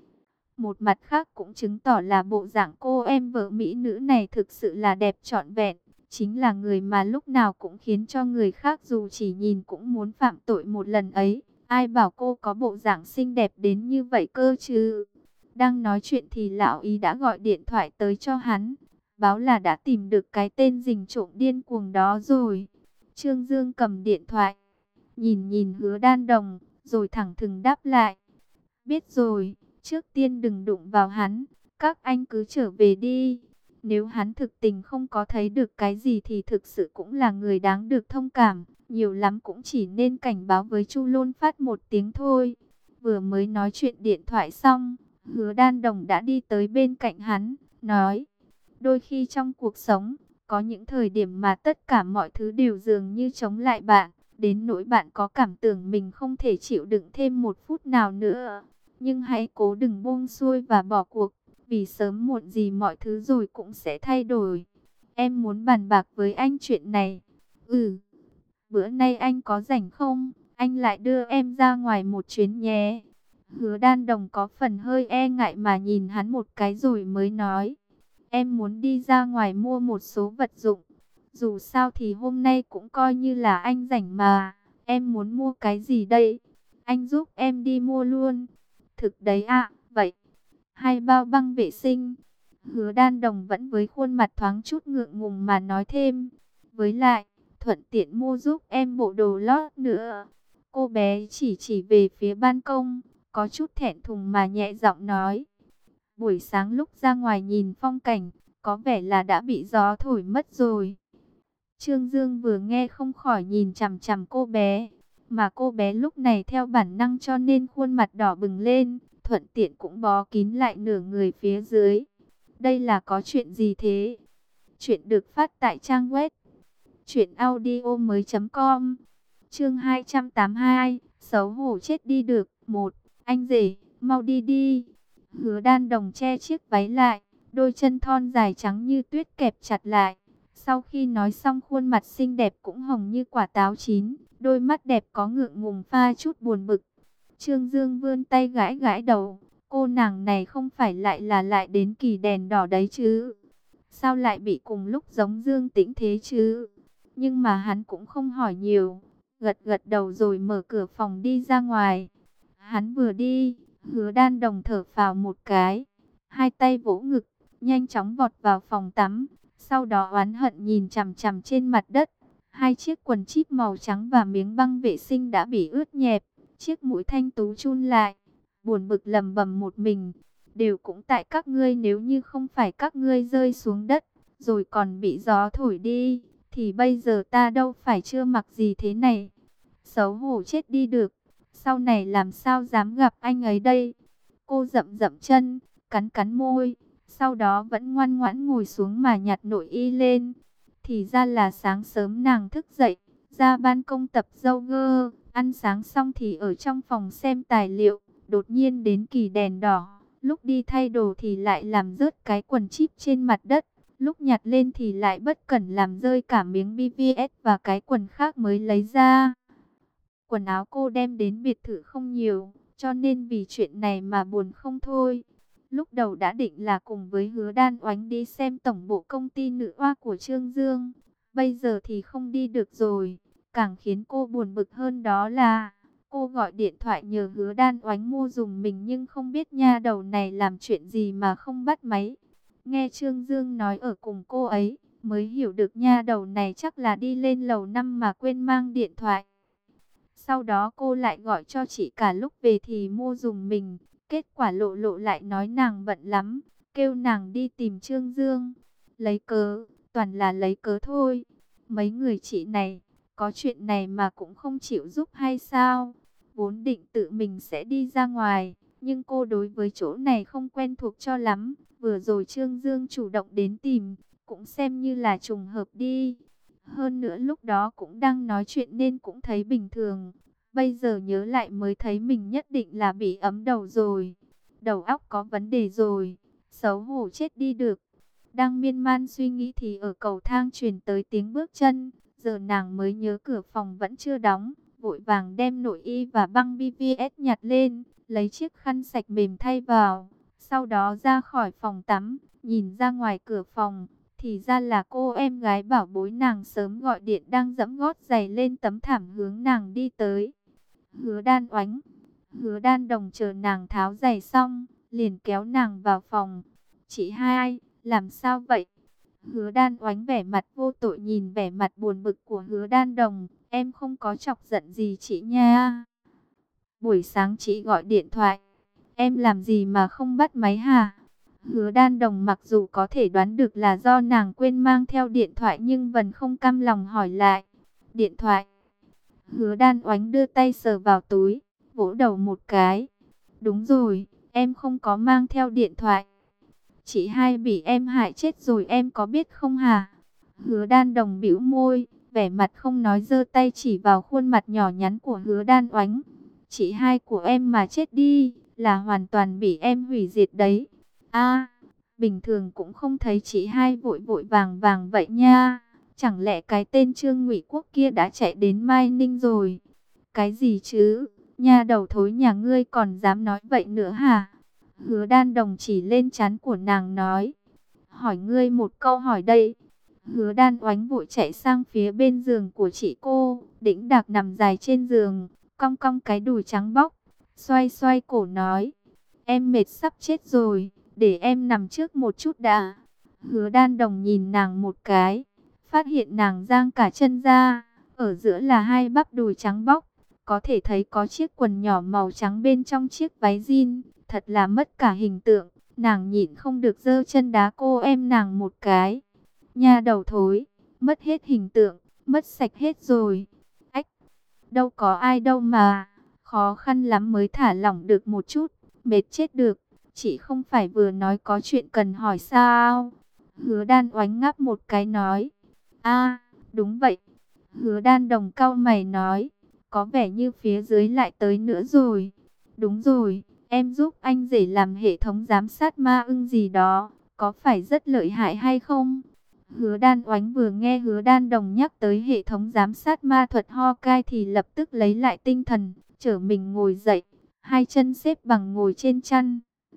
Một mặt khác cũng chứng tỏ là bộ dạng cô em vợ mỹ nữ này thực sự là đẹp trọn vẹn. Chính là người mà lúc nào cũng khiến cho người khác dù chỉ nhìn cũng muốn phạm tội một lần ấy. Ai bảo cô có bộ dạng xinh đẹp đến như vậy cơ chứ? Đang nói chuyện thì lão ý đã gọi điện thoại tới cho hắn. Báo là đã tìm được cái tên rình trộm điên cuồng đó rồi. Trương Dương cầm điện thoại, nhìn nhìn Hứa Đan Đồng, rồi thẳng thừng đáp lại. Biết rồi, trước tiên đừng đụng vào hắn, các anh cứ trở về đi. Nếu hắn thực tình không có thấy được cái gì thì thực sự cũng là người đáng được thông cảm. Nhiều lắm cũng chỉ nên cảnh báo với Chu Lôn Phát một tiếng thôi. Vừa mới nói chuyện điện thoại xong, Hứa Đan Đồng đã đi tới bên cạnh hắn, nói. Đôi khi trong cuộc sống, có những thời điểm mà tất cả mọi thứ đều dường như chống lại bạn. Đến nỗi bạn có cảm tưởng mình không thể chịu đựng thêm một phút nào nữa. Nhưng hãy cố đừng buông xuôi và bỏ cuộc. Vì sớm muộn gì mọi thứ rồi cũng sẽ thay đổi. Em muốn bàn bạc với anh chuyện này. Ừ, bữa nay anh có rảnh không? Anh lại đưa em ra ngoài một chuyến nhé. Hứa Đan Đồng có phần hơi e ngại mà nhìn hắn một cái rồi mới nói. Em muốn đi ra ngoài mua một số vật dụng. Dù sao thì hôm nay cũng coi như là anh rảnh mà. Em muốn mua cái gì đây? Anh giúp em đi mua luôn. Thực đấy ạ, vậy. 2 bao băng vệ sinh. Hứa Đan Đồng vẫn với khuôn mặt thoáng chút ngượng ngùng mà nói thêm. Với lại, thuận tiện mua giúp em bộ đồ lót nữa. Cô bé chỉ về phía ban công, có chút thẹn thùng mà nhẹ giọng nói. Buổi sáng lúc ra ngoài nhìn phong cảnh, có vẻ là đã bị gió thổi mất rồi. Trương Dương vừa nghe không khỏi nhìn chằm chằm cô bé, mà cô bé lúc này theo bản năng cho nên khuôn mặt đỏ bừng lên, thuận tiện cũng bó kín lại nửa người phía dưới. Đây là có chuyện gì thế? Chuyện được phát tại trang web truyệnaudiomoi.com. Chương 282, xấu hổ chết đi được. 1. Anh rể, mau đi đi. Hứa Đan Đồng che chiếc váy lại, đôi chân thon dài trắng như tuyết kẹp chặt lại. Sau khi nói xong khuôn mặt xinh đẹp cũng hồng như quả táo chín, đôi mắt đẹp có ngượng ngùng pha chút buồn bực. Trương Dương vươn tay gãi gãi đầu, cô nàng này không phải lại đến kỳ đèn đỏ đấy chứ? Sao lại bị cùng lúc giống Dương Tĩnh thế chứ? Nhưng mà hắn cũng không hỏi nhiều, gật gật đầu rồi mở cửa phòng đi ra ngoài. Hắn vừa đi, Hứa Đan Đồng thở phào một cái, hai tay vỗ ngực, nhanh chóng vọt vào phòng tắm. Sau đó oán hận nhìn chằm chằm trên mặt đất, hai chiếc quần chip màu trắng và miếng băng vệ sinh đã bị ướt nhẹp, chiếc mũi thanh tú chun lại, buồn bực lầm bầm một mình. Đều cũng tại các ngươi, nếu như không phải các ngươi rơi xuống đất, rồi còn bị gió thổi đi, thì bây giờ ta đâu phải chưa mặc gì thế này. Xấu hổ chết đi được, sau này làm sao dám gặp anh ấy đây. Cô dậm dậm chân, cắn cắn môi, sau đó vẫn ngoan ngoãn ngồi xuống mà nhặt nội y lên. Thì ra là sáng sớm nàng thức dậy, ra ban công tập yoga, ăn sáng xong thì ở trong phòng xem tài liệu. Đột nhiên đến kỳ đèn đỏ, lúc đi thay đồ thì lại làm rớt cái quần chip trên mặt đất. Lúc nhặt lên thì lại bất cẩn làm rơi cả miếng BVS và cái quần khác mới lấy ra. Quần áo cô đem đến biệt thự không nhiều, cho nên vì chuyện này mà buồn không thôi. Lúc đầu đã định là cùng với Hứa Đan Oánh đi xem tổng bộ công ty nữ oa của Trương Dương. Bây giờ thì không đi được rồi. Càng khiến cô buồn bực hơn đó là cô gọi điện thoại nhờ Hứa Đan Oánh mua giùm mình, nhưng không biết nha đầu này làm chuyện gì mà không bắt máy. Nghe Trương Dương nói ở cùng cô ấy, mới hiểu được nha đầu này chắc là đi lên lầu 5 mà quên mang điện thoại. Sau đó cô lại gọi cho chị cả lúc về thì mua giùm mình. Kết quả Lộ Lộ lại nói nàng bận lắm, kêu nàng đi tìm Trương Dương. Lấy cớ, toàn là lấy cớ thôi. Mấy người chị này, có chuyện này mà cũng không chịu giúp hay sao? Vốn định tự mình sẽ đi ra ngoài, nhưng cô đối với chỗ này không quen thuộc cho lắm. Vừa rồi Trương Dương chủ động đến tìm, cũng xem như là trùng hợp đi. Hơn nữa lúc đó cũng đang nói chuyện nên cũng thấy bình thường. Bây giờ nhớ lại mới thấy mình nhất định là bị ấm đầu rồi. Đầu óc có vấn đề rồi, xấu hổ chết đi được. Đang miên man suy nghĩ thì ở cầu thang truyền tới tiếng bước chân. Giờ nàng mới nhớ cửa phòng vẫn chưa đóng, vội vàng đem nội y và băng BVS nhặt lên, lấy chiếc khăn sạch mềm thay vào. Sau đó ra khỏi phòng tắm, nhìn ra ngoài cửa phòng, thì ra là cô em gái bảo bối nàng sớm gọi điện đang giẫm gót giày lên tấm thảm hướng nàng đi tới. Hứa Đan Oánh, Hứa Đan Đồng chờ nàng tháo giày xong, liền kéo nàng vào phòng. Chị hai, làm sao vậy? Hứa Đan Oánh vẻ mặt vô tội nhìn vẻ mặt buồn bực của Hứa Đan Đồng. Em không có chọc giận gì chị nha. Buổi sáng chị gọi điện thoại, em làm gì mà không bắt máy hả? Hứa Đan Đồng mặc dù có thể đoán được là do nàng quên mang theo điện thoại nhưng vẫn không cam lòng hỏi lại. Điện thoại? Hứa Đan Oánh đưa tay sờ vào túi, vỗ đầu một cái. Đúng rồi, em không có mang theo điện thoại. Chị hai bị em hại chết rồi em có biết không hả? Hứa Đan Đồng bĩu môi, vẻ mặt không nói giơ tay chỉ vào khuôn mặt nhỏ nhắn của Hứa Đan Oánh. Chị hai của em mà chết đi, là hoàn toàn bị em hủy diệt đấy. A, bình thường cũng không thấy chị hai vội vội vàng vàng vậy nha. Chẳng lẽ cái tên Trương Ngụy Quốc kia đã chạy đến Mai Ninh rồi? Cái gì chứ? Nha đầu thối nhà ngươi còn dám nói vậy nữa hả? Hứa Đan Đồng chỉ lên trán của nàng nói. Hỏi ngươi một câu hỏi đây. Hứa Đan Oánh vội chạy sang phía bên giường của chị cô. Đĩnh Đạc nằm dài trên giường, cong cong cái đùi trắng bóc, xoay xoay cổ nói. Em mệt sắp chết rồi, để em nằm trước một chút đã. Hứa Đan Đồng nhìn nàng một cái, phát hiện nàng giang cả chân ra. Ở giữa là hai bắp đùi trắng bóc, có thể thấy có chiếc quần nhỏ màu trắng bên trong chiếc váy jean. Thật là mất cả hình tượng. Nàng nhịn không được giơ chân đá cô em nàng một cái. Nha đầu thối, mất hết hình tượng, mất sạch hết rồi. Ách, đâu có ai đâu mà, khó khăn lắm mới thả lỏng được một chút, mệt chết được. Chị không phải vừa nói có chuyện cần hỏi sao? Hứa Đan Oánh ngáp một cái nói. A, đúng vậy. Hứa Đan Đồng cau mày nói, có vẻ như phía dưới lại tới nữa rồi. Đúng rồi, em giúp anh rể làm hệ thống giám sát ma ưng gì đó, có phải rất lợi hại hay không? Hứa Đan Oánh vừa nghe Hứa Đan Đồng nhắc tới hệ thống giám sát ma thuật Ho Cai thì lập tức lấy lại tinh thần, trở mình ngồi dậy, hai chân xếp bằng ngồi trên chăn.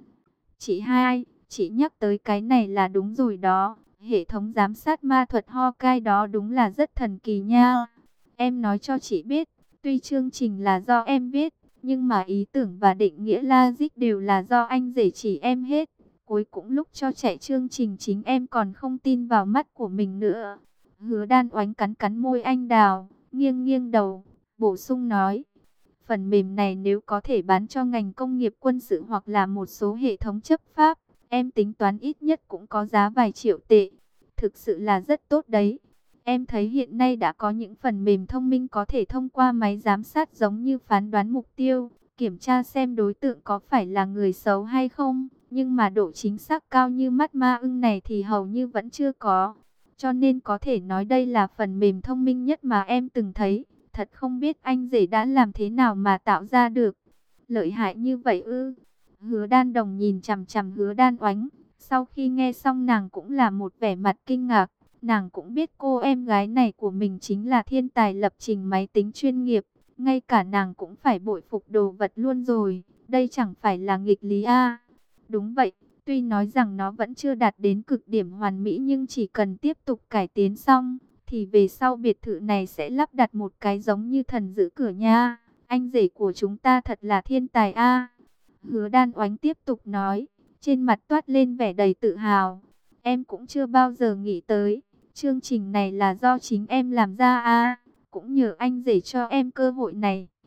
Chị hai, chị nhắc tới cái này là đúng rồi đó, hệ thống giám sát ma thuật Ho Cai đó đúng là rất thần kỳ nha. Em nói cho chị biết, tuy chương trình là do em viết, nhưng mà ý tưởng và định nghĩa logic đều là do anh rể chỉ em hết. Cuối cùng lúc cho chạy chương trình chính em còn không tin vào mắt của mình nữa. Hứa Đan Oánh cắn cắn môi anh đào, nghiêng nghiêng đầu, bổ sung nói. Phần mềm này nếu có thể bán cho ngành công nghiệp quân sự hoặc là một số hệ thống chấp pháp, em tính toán ít nhất cũng có giá vài triệu tệ. Thực sự là rất tốt đấy. Em thấy hiện nay đã có những phần mềm thông minh có thể thông qua máy giám sát giống như phán đoán mục tiêu, kiểm tra xem đối tượng có phải là người xấu hay không. Nhưng mà độ chính xác cao như mắt ma ưng này thì hầu như vẫn chưa có. Cho nên có thể nói đây là phần mềm thông minh nhất mà em từng thấy. Thật không biết anh rể đã làm thế nào mà tạo ra được. Lợi hại như vậy ư? Hứa Đan Đồng nhìn chằm chằm Hứa Đan Oánh. Sau khi nghe xong nàng cũng là một vẻ mặt kinh ngạc. Nàng cũng biết cô em gái này của mình chính là thiên tài lập trình máy tính chuyên nghiệp. Ngay cả nàng cũng phải bội phục đồ vật luôn rồi. Đây chẳng phải là nghịch lý a? Đúng vậy, tuy nói rằng nó vẫn chưa đạt đến cực điểm hoàn mỹ nhưng chỉ cần tiếp tục cải tiến xong, thì về sau biệt thự này sẽ lắp đặt một cái giống như thần giữ cửa nha. Anh rể của chúng ta thật là thiên tài a. Hứa Đan Oánh tiếp tục nói, trên mặt toát lên vẻ đầy tự hào. Em cũng chưa bao giờ nghĩ tới, chương trình này là do chính em làm ra a. Cũng nhờ anh rể cho em cơ hội này.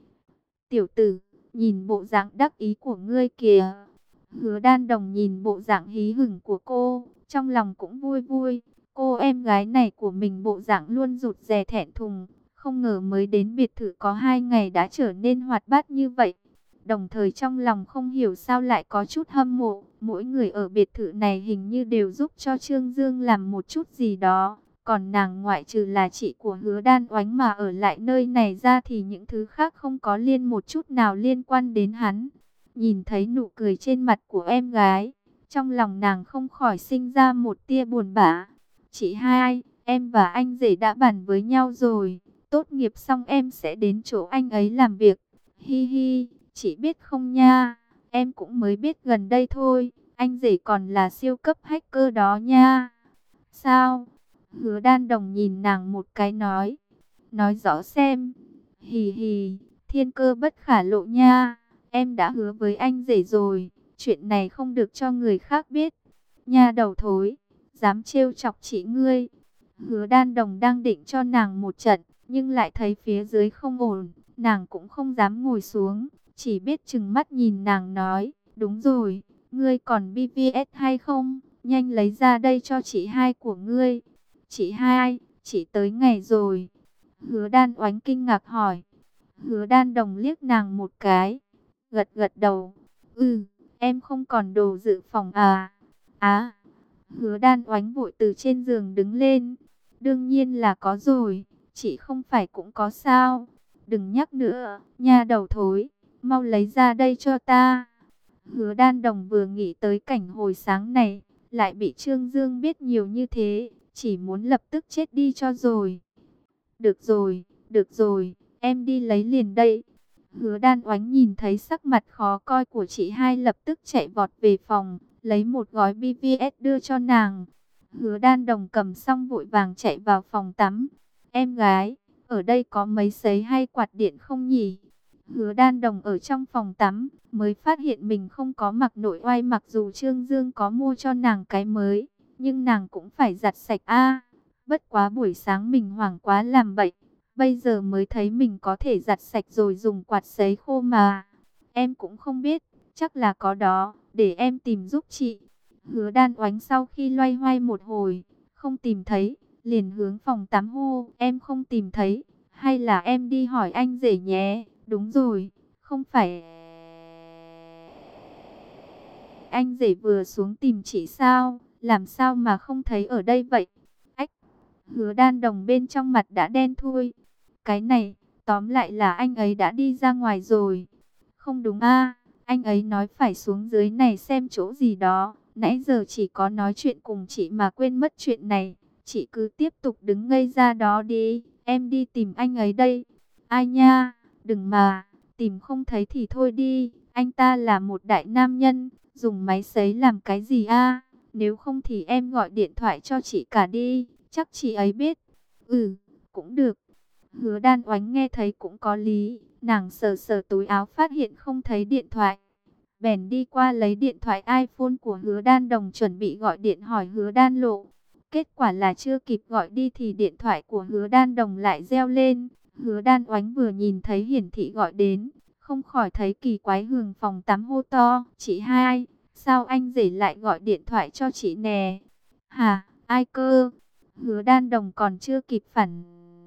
Tiểu tử, nhìn bộ dạng đắc ý của ngươi kìa. Hứa Đan Đồng nhìn bộ dạng hí hửng của cô, trong lòng cũng vui vui. Cô em gái này của mình bộ dạng luôn rụt rè thẹn thùng, không ngờ mới đến biệt thự có 2 ngày đã trở nên hoạt bát như vậy. Đồng thời trong lòng không hiểu sao lại có chút hâm mộ, mỗi người ở biệt thự này hình như đều giúp cho Trương Dương làm một chút gì đó. Còn nàng ngoại trừ là chị của Hứa Đan Oánh mà ở lại nơi này ra thì những thứ khác không có liên một chút nào liên quan đến hắn. Nhìn thấy nụ cười trên mặt của em gái, trong lòng nàng không khỏi sinh ra một tia buồn bã. Chị hai, em và anh rể đã bàn với nhau rồi, tốt nghiệp xong em sẽ đến chỗ anh ấy làm việc. Hi hi, chị biết không nha, em cũng mới biết gần đây thôi, anh rể còn là siêu cấp hacker đó nha. Sao? Hứa Đan Đồng nhìn nàng một cái nói rõ xem. Hì hì, thiên cơ bất khả lộ nha, em đã hứa với anh rể rồi, chuyện này không được cho người khác biết. Nha đầu thối, dám trêu chọc chị ngươi. Hứa Đan Đồng đang định cho nàng một trận, nhưng lại thấy phía dưới không ổn, nàng cũng không dám ngồi xuống, chỉ biết trừng mắt nhìn nàng nói, đúng rồi, ngươi còn BVS hay không? Nhanh lấy ra đây cho chị hai của ngươi. Chị hai, chị tới ngày rồi. Hứa Đan Oánh kinh ngạc hỏi. Hứa Đan Đồng liếc nàng một cái, gật gật đầu. Ừ, em không còn đồ dự phòng à? À, Hứa Đan Oánh vội từ trên giường đứng lên. Đương nhiên là có rồi, chị không phải cũng có sao? Đừng nhắc nữa, nha đầu thối, mau lấy ra đây cho ta. Hứa Đan Đồng vừa nghĩ tới cảnh hồi sáng này, lại bị Trương Dương biết nhiều như thế, chỉ muốn lập tức chết đi cho rồi. Được rồi, em đi lấy liền đây. Hứa Đan Oánh nhìn thấy sắc mặt khó coi của chị hai lập tức chạy vọt về phòng, lấy một gói BVS đưa cho nàng. Hứa Đan Đồng cầm xong vội vàng chạy vào phòng tắm. Em gái, ở đây có mấy sấy hay quạt điện không nhỉ? Hứa Đan Đồng ở trong phòng tắm, mới phát hiện mình không có mặc nội oai, mặc dù Trương Dương có mua cho nàng cái mới, nhưng nàng cũng phải giặt sạch a. Bất quá buổi sáng mình hoảng quá làm bậy, bây giờ mới thấy mình có thể giặt sạch rồi dùng quạt sấy khô mà. Em cũng không biết, chắc là có đó, để em tìm giúp chị. Hứa Đan Oánh sau khi loay hoay một hồi, không tìm thấy, liền hướng phòng tắm hô, em không tìm thấy, hay là em đi hỏi anh rể nhé. Đúng rồi, không phải anh rể vừa xuống tìm chị sao, làm sao mà không thấy ở đây vậy? Ách, Hứa Đan Đồng bên trong mặt đã đen thui. Cái này, tóm lại là anh ấy đã đi ra ngoài rồi. Không đúng a, anh ấy nói phải xuống dưới này xem chỗ gì đó. Nãy giờ chỉ có nói chuyện cùng chị mà quên mất chuyện này. Chị cứ tiếp tục đứng ngây ra đó đi, em đi tìm anh ấy đây. Ai nha, đừng mà, tìm không thấy thì thôi đi. Anh ta là một đại nam nhân, dùng máy sấy làm cái gì a? Nếu không thì em gọi điện thoại cho chị cả đi, chắc chị ấy biết. Ừ, cũng được. Hứa Đan Oánh nghe thấy cũng có lý, nàng sờ sờ túi áo phát hiện không thấy điện thoại. Bèn đi qua lấy điện thoại iPhone của Hứa Đan Đồng chuẩn bị gọi điện hỏi Hứa Đan Lộ. Kết quả là chưa kịp gọi đi thì điện thoại của Hứa Đan Đồng lại reo lên. Hứa Đan Oánh vừa nhìn thấy hiển thị gọi đến, không khỏi thấy kỳ quái, hướng phòng tắm hô to. Chị hai, sao anh rể lại gọi điện thoại cho chị nè? Hả, ai cơ? Hứa Đan Đồng còn chưa kịp phản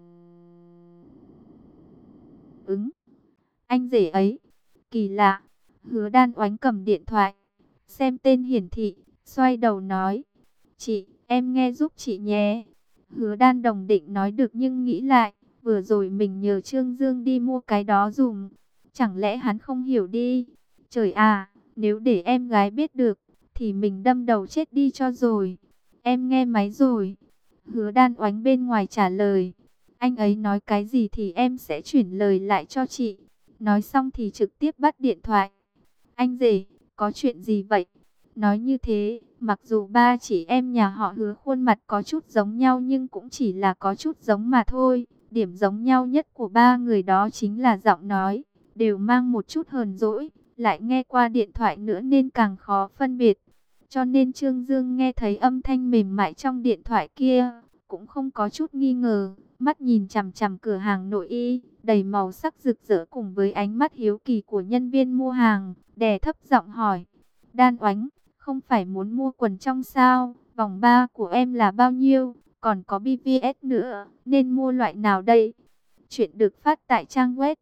ứng. Anh rể ấy, kỳ lạ. Hứa Đan Oánh cầm điện thoại, xem tên hiển thị, xoay đầu nói. Chị, em nghe giúp chị nhé. Hứa Đan Đồng định nói được nhưng nghĩ lại, vừa rồi mình nhờ Trương Dương đi mua cái đó dùm. Chẳng lẽ hắn không hiểu đi? Trời à, nếu để em gái biết được, thì mình đâm đầu chết đi cho rồi. Em nghe máy rồi. Hứa Đan Oánh bên ngoài trả lời. Anh ấy nói cái gì thì em sẽ chuyển lời lại cho chị. Nói xong thì trực tiếp bắt điện thoại. Anh rể, có chuyện gì vậy? Nói như thế, mặc dù ba chị em nhà họ Hứa khuôn mặt có chút giống nhau nhưng cũng chỉ là có chút giống mà thôi. Điểm giống nhau nhất của ba người đó chính là giọng nói, đều mang một chút hờn dỗi, lại nghe qua điện thoại nữa nên càng khó phân biệt. Cho nên Trương Dương nghe thấy âm thanh mềm mại trong điện thoại kia, cũng không có chút nghi ngờ, mắt nhìn chằm chằm cửa hàng nội y, đầy màu sắc rực rỡ cùng với ánh mắt hiếu kỳ của nhân viên mua hàng, đè thấp giọng hỏi. Đan Oánh, không phải muốn mua quần trong sao? Vòng 3 của em là bao nhiêu? Còn có BVS nữa, nên mua loại nào đây? Chuyện được phát tại trang web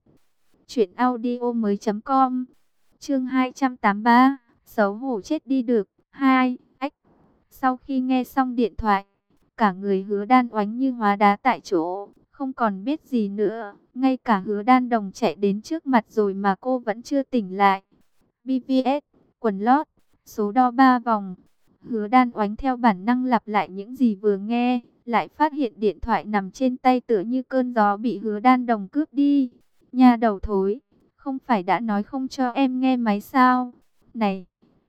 truyệnaudiomoi.com. Chương 283, xấu hổ chết đi được. 2. Ách. Sau khi nghe xong điện thoại, cả người Hứa Đan Oánh như hóa đá tại chỗ, không còn biết gì nữa. Ngay cả Hứa Đan Đồng chạy đến trước mặt rồi mà cô vẫn chưa tỉnh lại. BVS, quần lót, số đo 3 vòng. Hứa Đan Oánh theo bản năng lặp lại những gì vừa nghe, lại phát hiện điện thoại nằm trên tay tựa như cơn gió bị Hứa Đan Đồng cướp đi. Nha đầu thối, không phải đã nói không cho em nghe máy sao? Này!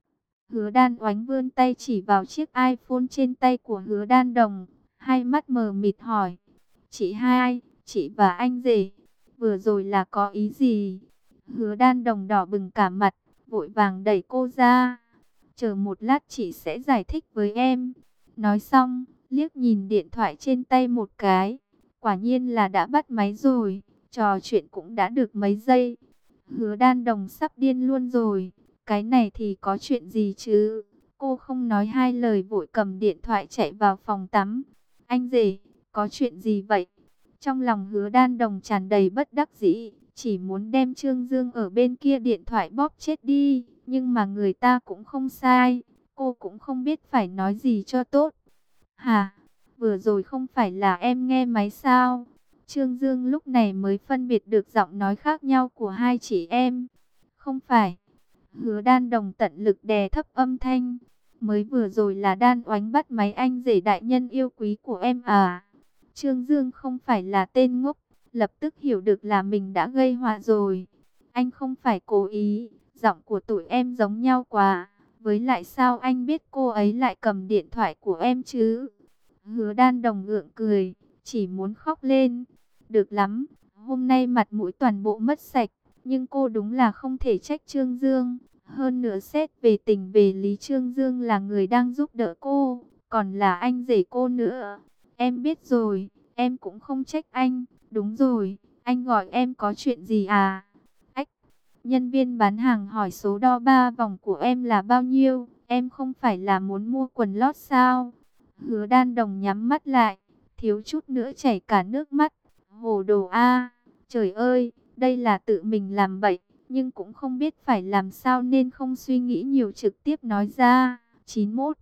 Hứa Đan Oánh vươn tay chỉ vào chiếc iPhone trên tay của Hứa Đan Đồng, hai mắt mờ mịt hỏi. Chị hai, chị và anh rể, vừa rồi là có ý gì? Hứa Đan Đồng đỏ bừng cả mặt, vội vàng đẩy cô ra. Chờ một lát chị sẽ giải thích với em. Nói xong, liếc nhìn điện thoại trên tay một cái. Quả nhiên là đã bắt máy rồi, trò chuyện cũng đã được mấy giây. Hứa Đan Đồng sắp điên luôn rồi. Cái này thì có chuyện gì chứ? Cô không nói hai lời vội cầm điện thoại chạy vào phòng tắm. Anh rể, có chuyện gì vậy? Trong lòng Hứa Đan Đồng tràn đầy bất đắc dĩ, chỉ muốn đem Trương Dương ở bên kia điện thoại bóp chết đi. Nhưng mà người ta cũng không sai, cô cũng không biết phải nói gì cho tốt. Hả? Vừa rồi không phải là em nghe máy sao? Trương Dương lúc này mới phân biệt được giọng nói khác nhau của hai chị em. Không phải. Hứa Đan Đồng tận lực đè thấp âm thanh. Mới vừa rồi là Đan Oánh bắt máy anh rể đại nhân yêu quý của em à? Trương Dương không phải là tên ngốc, lập tức hiểu được là mình đã gây họa rồi. Anh không phải cố ý, giọng của tụi em giống nhau quá. Với lại sao anh biết cô ấy lại cầm điện thoại của em chứ? Hứa Đan Đồng gượng cười, chỉ muốn khóc lên. Được lắm, hôm nay mặt mũi toàn bộ mất sạch, nhưng cô đúng là không thể trách Trương Dương. Hơn nữa xét về tình về lý, Trương Dương là người đang giúp đỡ cô, còn là anh rể cô nữa. Em biết rồi, em cũng không trách anh. Đúng rồi, anh gọi em có chuyện gì à? Ách, nhân viên bán hàng hỏi số đo 3 vòng của em là bao nhiêu? Em không phải là muốn mua quần lót sao? Hứa Đan Đồng nhắm mắt lại, thiếu chút nữa chảy cả nước mắt. Hồ đồ a, trời ơi, đây là tự mình làm bậy, nhưng cũng không biết phải làm sao nên không suy nghĩ nhiều trực tiếp nói ra. 91,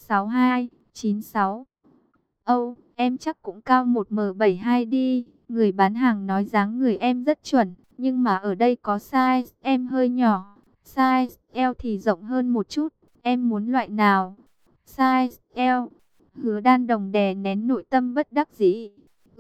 62, 96. Âu, em chắc cũng cao 1m72 đi. Người bán hàng nói dáng người em rất chuẩn, nhưng mà ở đây có size em hơi nhỏ. Size L thì rộng hơn một chút, em muốn loại nào? Size L. Hứa Đan Đồng đè nén nội tâm bất đắc dĩ.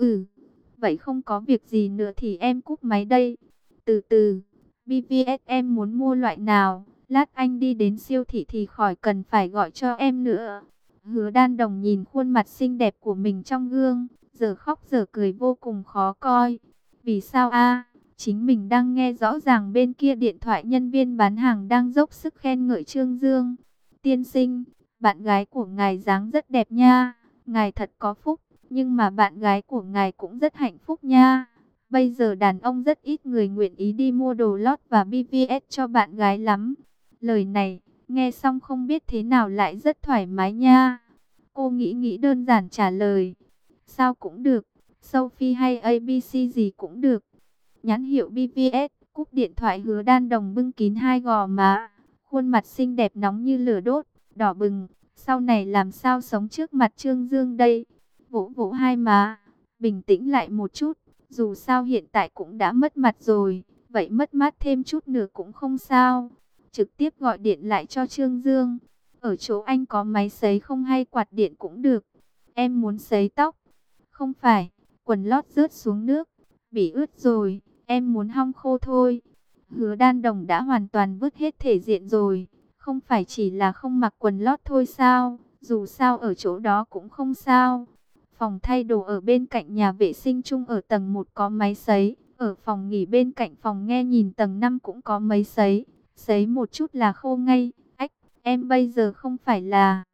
Vậy không có việc gì nữa thì em cúp máy đây. Từ từ, BVS em muốn mua loại nào? Lát anh đi đến siêu thị thì khỏi cần phải gọi cho em nữa. Hứa Đan Đồng nhìn khuôn mặt xinh đẹp của mình trong gương, giờ khóc giờ cười vô cùng khó coi. Vì sao a? Chính mình đang nghe rõ ràng bên kia điện thoại nhân viên bán hàng đang dốc sức khen ngợi Trương Dương. Tiên sinh, bạn gái của ngài dáng rất đẹp nha, ngài thật có phúc, nhưng mà bạn gái của ngài cũng rất hạnh phúc nha. Bây giờ đàn ông rất ít người nguyện ý đi mua đồ lót và BVS cho bạn gái lắm. Lời này, nghe xong không biết thế nào lại rất thoải mái nha. Cô nghĩ đơn giản trả lời. Sao cũng được, Sophie hay ABC gì cũng được. Nhãn hiệu BVS, cúp điện thoại. Hứa Đan Đồng bưng kín hai gò má, khuôn mặt xinh đẹp nóng như lửa đốt, đỏ bừng. Sau này làm sao sống trước mặt Trương Dương đây? Vỗ vỗ hai má, bình tĩnh lại một chút. Dù sao hiện tại cũng đã mất mặt rồi, vậy mất mát thêm chút nữa cũng không sao. Trực tiếp gọi điện lại cho Trương Dương. Ở chỗ anh có máy sấy không hay quạt điện cũng được. Em muốn sấy tóc. Không phải, quần lót rớt xuống nước, bị ướt rồi, em muốn hong khô thôi. Hứa Đan Đồng đã hoàn toàn vứt hết thể diện rồi. Không phải chỉ là không mặc quần lót thôi sao? Dù sao ở chỗ đó cũng không sao. Phòng thay đồ ở bên cạnh nhà vệ sinh chung ở tầng 1 có máy sấy. Ở phòng nghỉ bên cạnh phòng nghe nhìn tầng 5 cũng có máy sấy. Sấy một chút là khô ngay. Ách, em bây giờ không phải là